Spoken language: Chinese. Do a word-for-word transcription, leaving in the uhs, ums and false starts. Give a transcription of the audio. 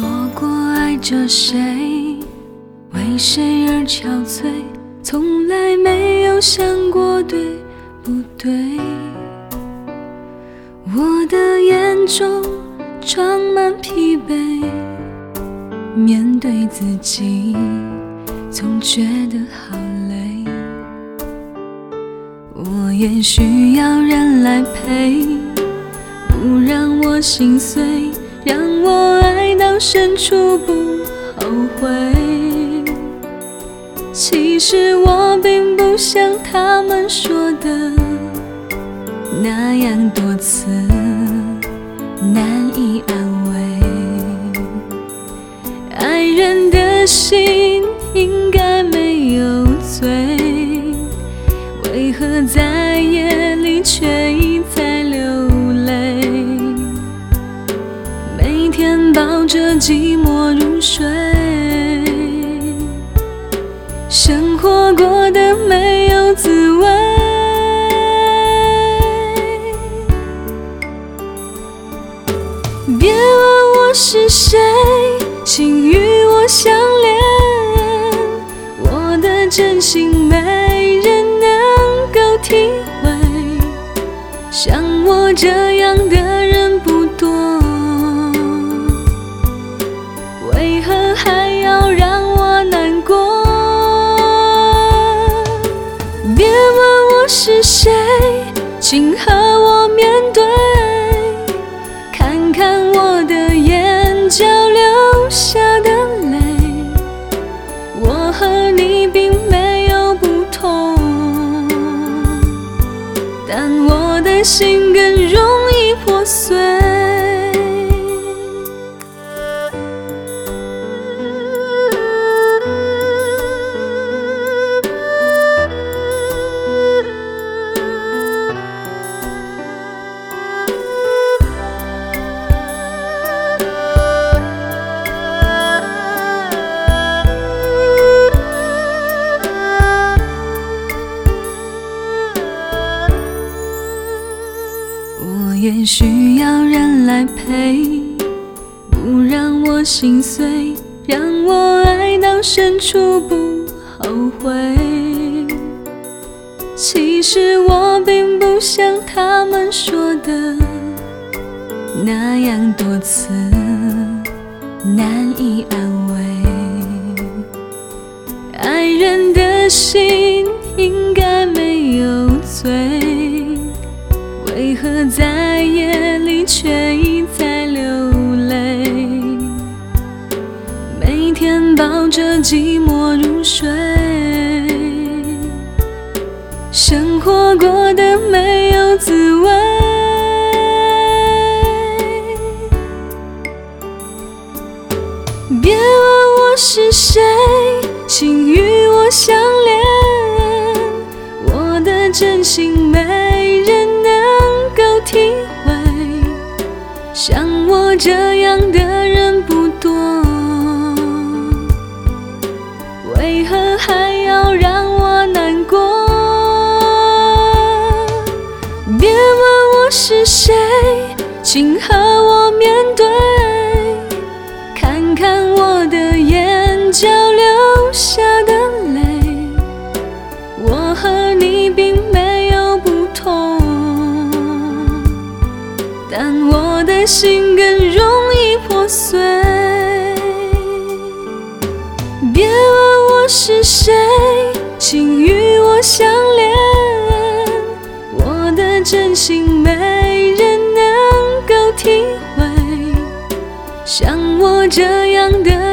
过爱着谁，为谁而憔悴，从来没有想过对不对。我的眼中装满疲惫，面对自己总觉得好累。我也需要人来陪，不让我心碎，让我爱到深处不后悔。其实我并不像他们说的那样多次难以安慰。爱人的心应该没有罪，为何在夜里却一再流泪？每天抱着寂寞入睡，生活过得没有滋味。别问我是谁，请与我相恋，我的真心没人能够体会，像我这样的人不多，为何还要让我难过？别问我是谁，请和我面对，看看我的眼角流下的泪，我和你并没有不同，但我的心更容易破碎。我也需要人来陪，不让我心碎，让我爱到深处不后悔。其实我并不像他们说的那样多次难以安慰。爱人的心应该没有罪，为何在夜里却一再流泪？每天抱着寂寞入睡，生活过得没有滋味。别问我是谁，请与我相恋，我的真心没人能够体会，像我这样的人不多，为何还要让我难过？别问我是谁，请和我面对，看看我的眼角流下的泪，我和你并没有不同，但我的心更容易破碎。别问我是谁，请与我相恋，我的真心没人能够体会，像我这样的